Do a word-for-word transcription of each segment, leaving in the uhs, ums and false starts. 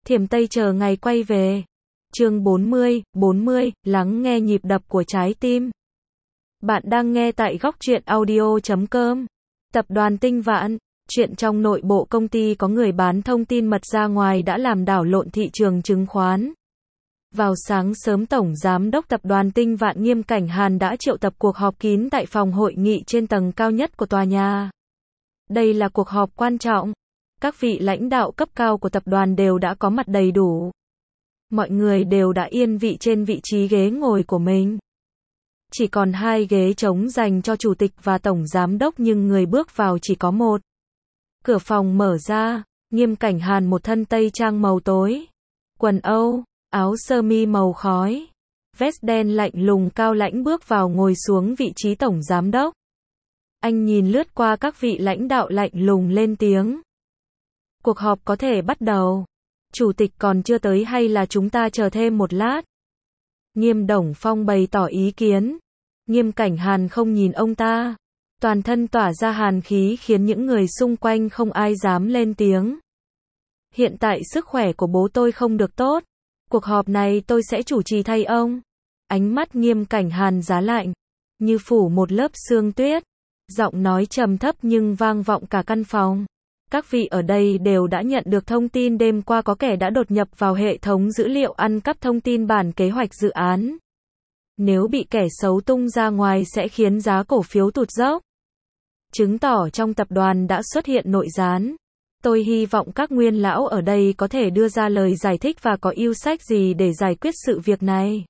Thiểm Tây chờ ngày quay về. Chương bốn mươi, bốn mươi, lắng nghe nhịp đập của trái tim. Bạn đang nghe tại góc truyện audio chấm com. Tập đoàn Tinh Vạn. Chuyện trong nội bộ công ty có người bán thông tin mật ra ngoài đã làm đảo lộn thị trường chứng khoán. Vào sáng sớm, Tổng Giám đốc Tập đoàn Tinh Vạn Nghiêm Cảnh Hàn đã triệu tập cuộc họp kín tại phòng hội nghị trên tầng cao nhất của tòa nhà. Đây là cuộc họp quan trọng. Các vị lãnh đạo cấp cao của tập đoàn đều đã có mặt đầy đủ. Mọi người đều đã yên vị trên vị trí ghế ngồi của mình. Chỉ còn hai ghế trống dành cho chủ tịch và tổng giám đốc, nhưng người bước vào chỉ có một. Cửa phòng mở ra, Nghiêm Cảnh Hàn một thân tây trang màu tối, quần Âu, áo sơ mi màu khói, vest đen lạnh lùng cao lãnh bước vào ngồi xuống vị trí tổng giám đốc. Anh nhìn lướt qua các vị lãnh đạo lạnh lùng lên tiếng. Cuộc họp có thể bắt đầu. Chủ tịch còn chưa tới hay là chúng ta chờ thêm một lát? Nghiêm Đồng Phong bày tỏ ý kiến. Nghiêm Cảnh Hàn không nhìn ông ta. Toàn thân tỏa ra hàn khí khiến những người xung quanh không ai dám lên tiếng. Hiện tại sức khỏe của bố tôi không được tốt. Cuộc họp này tôi sẽ chủ trì thay ông. Ánh mắt Nghiêm Cảnh Hàn giá lạnh, như phủ một lớp sương tuyết. Giọng nói trầm thấp nhưng vang vọng cả căn phòng. Các vị ở đây đều đã nhận được thông tin đêm qua có kẻ đã đột nhập vào hệ thống dữ liệu ăn cắp thông tin bản kế hoạch dự án. Nếu bị kẻ xấu tung ra ngoài sẽ khiến giá cổ phiếu tụt dốc. Chứng tỏ trong tập đoàn đã xuất hiện nội gián. Tôi hy vọng các nguyên lão ở đây có thể đưa ra lời giải thích và có yêu sách gì để giải quyết sự việc này.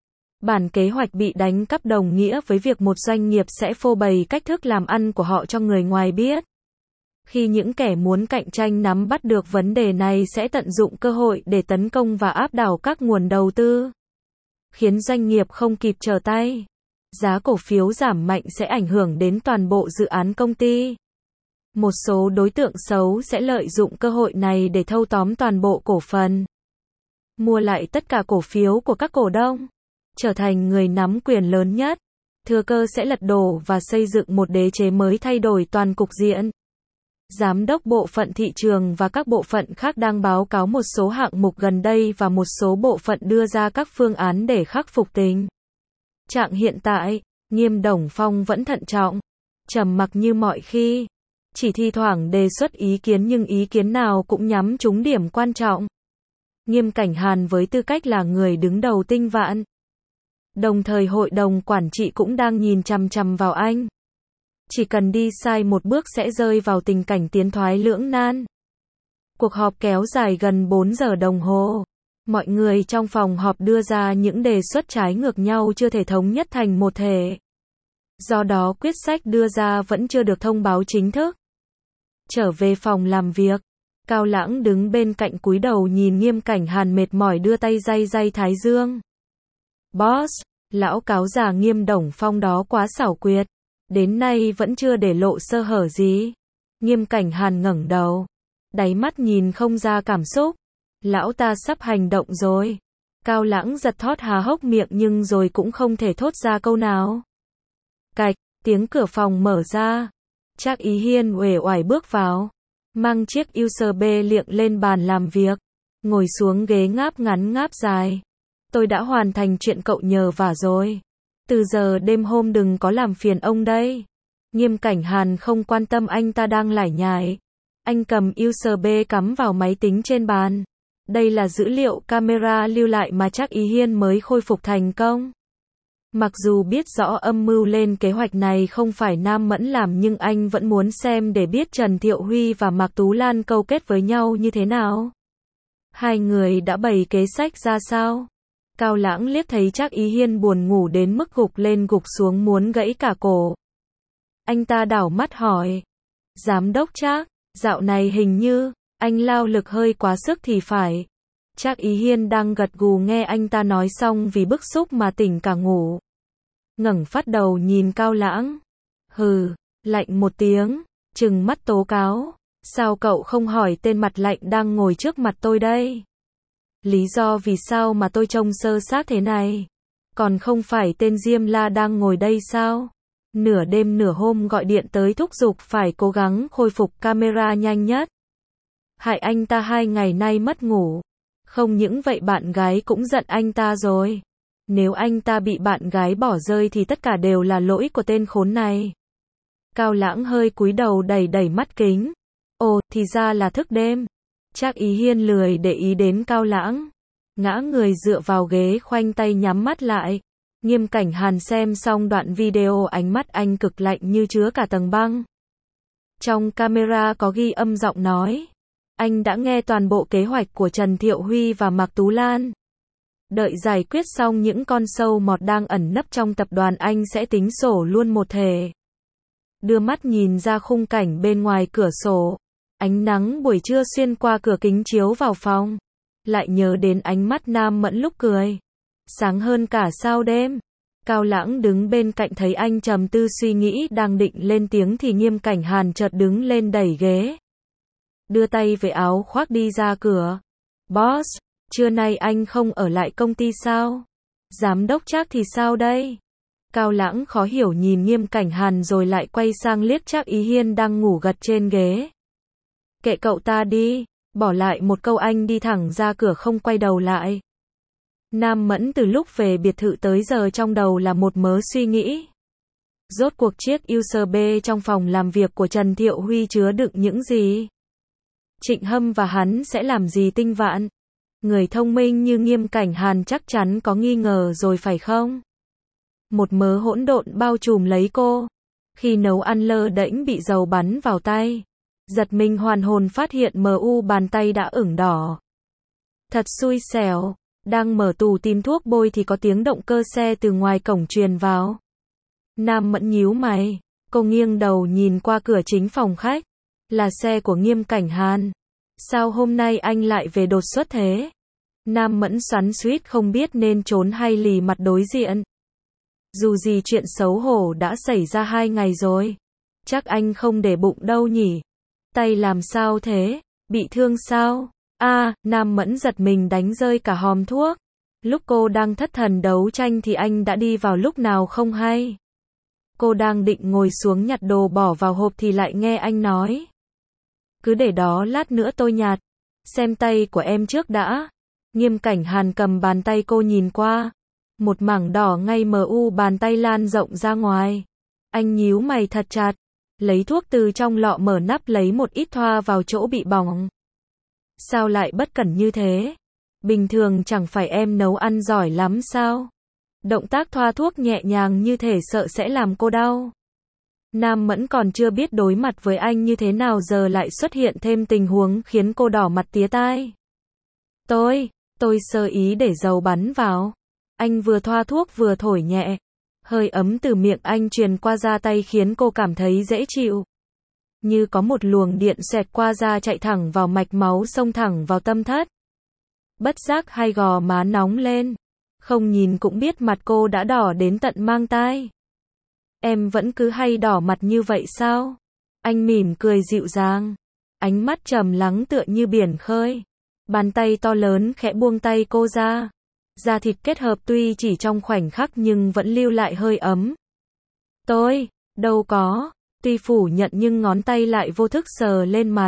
Bản kế hoạch bị đánh cắp đồng nghĩa với việc một doanh nghiệp sẽ phô bày cách thức làm ăn của họ cho người ngoài biết. Khi những kẻ muốn cạnh tranh nắm bắt được vấn đề này sẽ tận dụng cơ hội để tấn công và áp đảo các nguồn đầu tư, khiến doanh nghiệp không kịp trở tay. Giá cổ phiếu giảm mạnh sẽ ảnh hưởng đến toàn bộ dự án công ty. Một số đối tượng xấu sẽ lợi dụng cơ hội này để thâu tóm toàn bộ cổ phần, mua lại tất cả cổ phiếu của các cổ đông, trở thành người nắm quyền lớn nhất. Thừa cơ sẽ lật đổ và xây dựng một đế chế mới thay đổi toàn cục diện. Giám đốc bộ phận thị trường và các bộ phận khác đang báo cáo một số hạng mục gần đây và một số bộ phận đưa ra các phương án để khắc phục tình trạng hiện tại. Nghiêm Đồng Phong vẫn thận trọng, trầm mặc như mọi khi, chỉ thi thoảng đề xuất ý kiến nhưng ý kiến nào cũng nhắm trúng điểm quan trọng. Nghiêm Cảnh Hàn với tư cách là người đứng đầu Tinh Vạn, đồng thời hội đồng quản trị cũng đang nhìn chằm chằm vào anh. Chỉ cần đi sai một bước sẽ rơi vào tình cảnh tiến thoái lưỡng nan. Cuộc họp kéo dài gần bốn giờ đồng hồ. Mọi người trong phòng họp đưa ra những đề xuất trái ngược nhau chưa thể thống nhất thành một thể. Do đó quyết sách đưa ra vẫn chưa được thông báo chính thức. Trở về phòng làm việc, Cao Lãng đứng bên cạnh cúi đầu nhìn Nghiêm Cảnh Hàn mệt mỏi đưa tay day day thái dương. Boss, lão cáo già Nghiêm Đồng Phong đó quá xảo quyệt. Đến nay vẫn chưa để lộ sơ hở gì. Nghiêm Cảnh Hàn ngẩng đầu, đáy mắt nhìn không ra cảm xúc. Lão ta sắp hành động rồi. Cao Lãng giật thót há hốc miệng nhưng rồi cũng không thể thốt ra câu nào. Cạch, tiếng cửa phòng mở ra. Trác Ý Hiên uể oải bước vào, mang chiếc u ét bê liệng lên bàn làm việc, ngồi xuống ghế ngáp ngắn ngáp dài. Tôi đã hoàn thành chuyện cậu nhờ vả rồi. Từ giờ đêm hôm đừng có làm phiền ông đây. Nghiêm Cảnh Hàn không quan tâm anh ta đang lải nhải. Anh cầm u ét bê cắm vào máy tính trên bàn. Đây là dữ liệu camera lưu lại mà Trác Ý Hiên mới khôi phục thành công. Mặc dù biết rõ âm mưu lên kế hoạch này không phải Nam Mẫn làm nhưng anh vẫn muốn xem để biết Trần Thiệu Huy và Mạc Tú Lan câu kết với nhau như thế nào. Hai người đã bày kế sách ra sao? Cao Lãng liếc thấy Trác Ý Hiên buồn ngủ đến mức gục lên gục xuống muốn gãy cả cổ. Anh ta đảo mắt hỏi. Giám đốc Trác, dạo này hình như anh lao lực hơi quá sức thì phải. Trác Ý Hiên đang gật gù nghe anh ta nói xong vì bức xúc mà tỉnh cả ngủ. Ngẩng phát đầu nhìn Cao Lãng. Hừ, lạnh một tiếng, trừng mắt tố cáo. Sao cậu không hỏi tên mặt lạnh đang ngồi trước mặt tôi đây? Lý do vì sao mà tôi trông sơ sát thế này? Còn không phải tên Diêm La đang ngồi đây sao? Nửa đêm nửa hôm gọi điện tới thúc giục phải cố gắng khôi phục camera nhanh nhất. Hại anh ta hai ngày nay mất ngủ. Không những vậy bạn gái cũng giận anh ta rồi. Nếu anh ta bị bạn gái bỏ rơi thì tất cả đều là lỗi của tên khốn này. Cao Lãng hơi cúi đầu đẩy đẩy mắt kính. Ồ, thì ra là thức đêm. Trác Ý Hiên lười để ý đến Cao Lãng. Ngã người dựa vào ghế khoanh tay nhắm mắt lại. Nghiêm Cảnh Hàn xem xong đoạn video ánh mắt anh cực lạnh như chứa cả tầng băng. Trong camera có ghi âm giọng nói. Anh đã nghe toàn bộ kế hoạch của Trần Thiệu Huy và Mạc Tú Lan. Đợi giải quyết xong những con sâu mọt đang ẩn nấp trong tập đoàn anh sẽ tính sổ luôn một thể. Đưa mắt nhìn ra khung cảnh bên ngoài cửa sổ. Ánh nắng buổi trưa xuyên qua cửa kính chiếu vào phòng. Lại nhớ đến ánh mắt Nam Mẫn lúc cười. Sáng hơn cả sao đêm. Cao Lãng đứng bên cạnh thấy anh trầm tư suy nghĩ đang định lên tiếng thì Nghiêm Cảnh Hàn chợt đứng lên đẩy ghế. Đưa tay về áo khoác đi ra cửa. Boss, trưa nay anh không ở lại công ty sao? Giám đốc Trác thì sao đây? Cao Lãng khó hiểu nhìn Nghiêm Cảnh Hàn rồi lại quay sang liếc Trác Ý Hiên đang ngủ gật trên ghế. Kệ cậu ta đi, bỏ lại một câu anh đi thẳng ra cửa không quay đầu lại. Nam Mẫn từ lúc về biệt thự tới giờ trong đầu là một mớ suy nghĩ. Rốt cuộc chiếc u ét bê trong phòng làm việc của Trần Thiệu Huy chứa đựng những gì? Trịnh Hâm và hắn sẽ làm gì tinh vạn? Người thông minh như Nghiêm Cảnh Hàn chắc chắn có nghi ngờ rồi phải không? Một mớ hỗn độn bao trùm lấy cô. Khi nấu ăn lơ đễnh bị dầu bắn vào tay. Giật mình hoàn hồn phát hiện mờ u bàn tay đã ửng đỏ. Thật xui xẻo. Đang mở tủ tìm thuốc bôi thì có tiếng động cơ xe từ ngoài cổng truyền vào. Nam Mẫn nhíu mày. Cô nghiêng đầu nhìn qua cửa chính phòng khách. Là xe của Nghiêm Cảnh Hàn. Sao hôm nay anh lại về đột xuất thế? Nam Mẫn xoắn xuýt không biết nên trốn hay lì mặt đối diện. Dù gì chuyện xấu hổ đã xảy ra hai ngày rồi. Chắc anh không để bụng đâu nhỉ? Tay làm sao thế? Bị thương sao? A, à, Nam Mẫn giật mình đánh rơi cả hòm thuốc. Lúc cô đang thất thần đấu tranh thì anh đã đi vào lúc nào không hay. Cô đang định ngồi xuống nhặt đồ bỏ vào hộp thì lại nghe anh nói. Cứ để đó lát nữa tôi nhặt. Xem tay của em trước đã. Nghiêm Cảnh Hàn cầm bàn tay cô nhìn qua. Một mảng đỏ ngay mờ u bàn tay lan rộng ra ngoài. Anh nhíu mày thật chặt. Lấy thuốc từ trong lọ mở nắp lấy một ít thoa vào chỗ bị bỏng. Sao lại bất cẩn như thế? Bình thường chẳng phải em nấu ăn giỏi lắm sao? Động tác thoa thuốc nhẹ nhàng như thể sợ sẽ làm cô đau. Nam Mẫn còn chưa biết đối mặt với anh như thế nào giờ lại xuất hiện thêm tình huống khiến cô đỏ mặt tía tai. Tôi, tôi sơ ý để dầu bắn vào. Anh vừa thoa thuốc vừa thổi nhẹ. Hơi ấm từ miệng anh truyền qua da tay khiến cô cảm thấy dễ chịu. Như có một luồng điện xẹt qua da chạy thẳng vào mạch máu xông thẳng vào tâm thất. Bất giác hai gò má nóng lên. Không nhìn cũng biết mặt cô đã đỏ đến tận mang tai. Em vẫn cứ hay đỏ mặt như vậy sao? Anh mỉm cười dịu dàng. Ánh mắt trầm lắng tựa như biển khơi. Bàn tay to lớn khẽ buông tay cô ra. Da thịt kết hợp tuy chỉ trong khoảnh khắc nhưng vẫn lưu lại hơi ấm. Tôi, đâu có. Tuy phủ nhận nhưng ngón tay lại vô thức sờ lên mặt.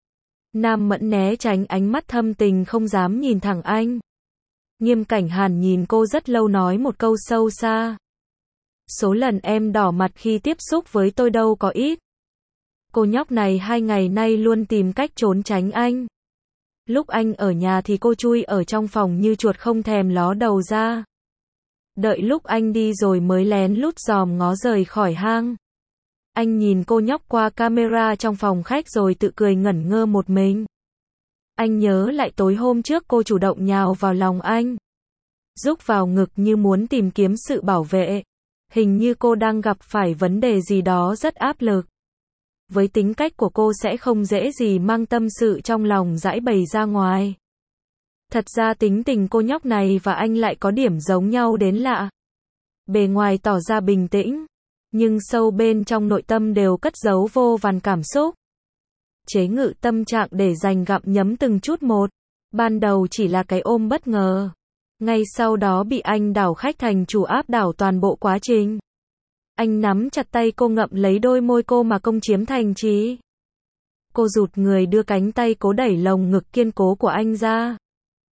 Nam Mẫn né tránh ánh mắt thâm tình không dám nhìn thẳng anh. Nghiêm Cảnh Hàn nhìn cô rất lâu nói một câu sâu xa. Số lần em đỏ mặt khi tiếp xúc với tôi đâu có ít. Cô nhóc này hai ngày nay luôn tìm cách trốn tránh anh. Lúc anh ở nhà thì cô chui ở trong phòng như chuột không thèm ló đầu ra. Đợi lúc anh đi rồi mới lén lút dòm ngó rời khỏi hang. Anh nhìn cô nhóc qua camera trong phòng khách rồi tự cười ngẩn ngơ một mình. Anh nhớ lại tối hôm trước cô chủ động nhào vào lòng anh. Rúc vào ngực như muốn tìm kiếm sự bảo vệ. Hình như cô đang gặp phải vấn đề gì đó rất áp lực. Với tính cách của cô sẽ không dễ gì mang tâm sự trong lòng giãi bày ra ngoài. Thật ra tính tình cô nhóc này và anh lại có điểm giống nhau đến lạ. Bề ngoài tỏ ra bình tĩnh, nhưng sâu bên trong nội tâm đều cất giấu vô vàn cảm xúc. Chế ngự tâm trạng để dành gặm nhấm từng chút một. Ban đầu chỉ là cái ôm bất ngờ. Ngay sau đó bị anh đảo khách thành chủ áp đảo toàn bộ quá trình. Anh nắm chặt tay cô ngậm lấy đôi môi cô mà công chiếm thành trí. Cô rụt người đưa cánh tay cố đẩy lồng ngực kiên cố của anh ra.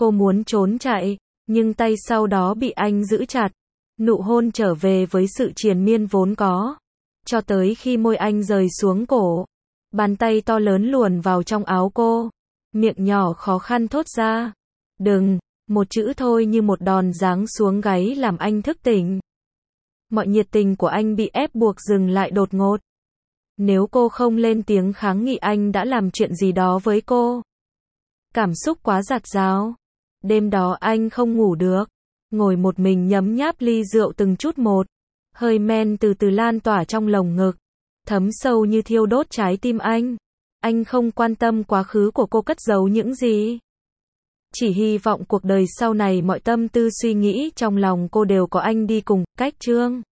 Cô muốn trốn chạy, nhưng tay sau đó bị anh giữ chặt. Nụ hôn trở về với sự triền miên vốn có. Cho tới khi môi anh rời xuống cổ. Bàn tay to lớn luồn vào trong áo cô. Miệng nhỏ khó khăn thốt ra. Đừng, một chữ thôi như một đòn giáng xuống gáy làm anh thức tỉnh. Mọi nhiệt tình của anh bị ép buộc dừng lại đột ngột. Nếu cô không lên tiếng kháng nghị anh đã làm chuyện gì đó với cô. Cảm xúc quá dạt dào. Đêm đó anh không ngủ được. Ngồi một mình nhấm nháp ly rượu từng chút một. Hơi men từ từ lan tỏa trong lồng ngực. Thấm sâu như thiêu đốt trái tim anh. Anh không quan tâm quá khứ của cô cất giấu những gì. Chỉ hy vọng cuộc đời sau này mọi tâm tư suy nghĩ trong lòng cô đều có anh đi cùng. Cách chương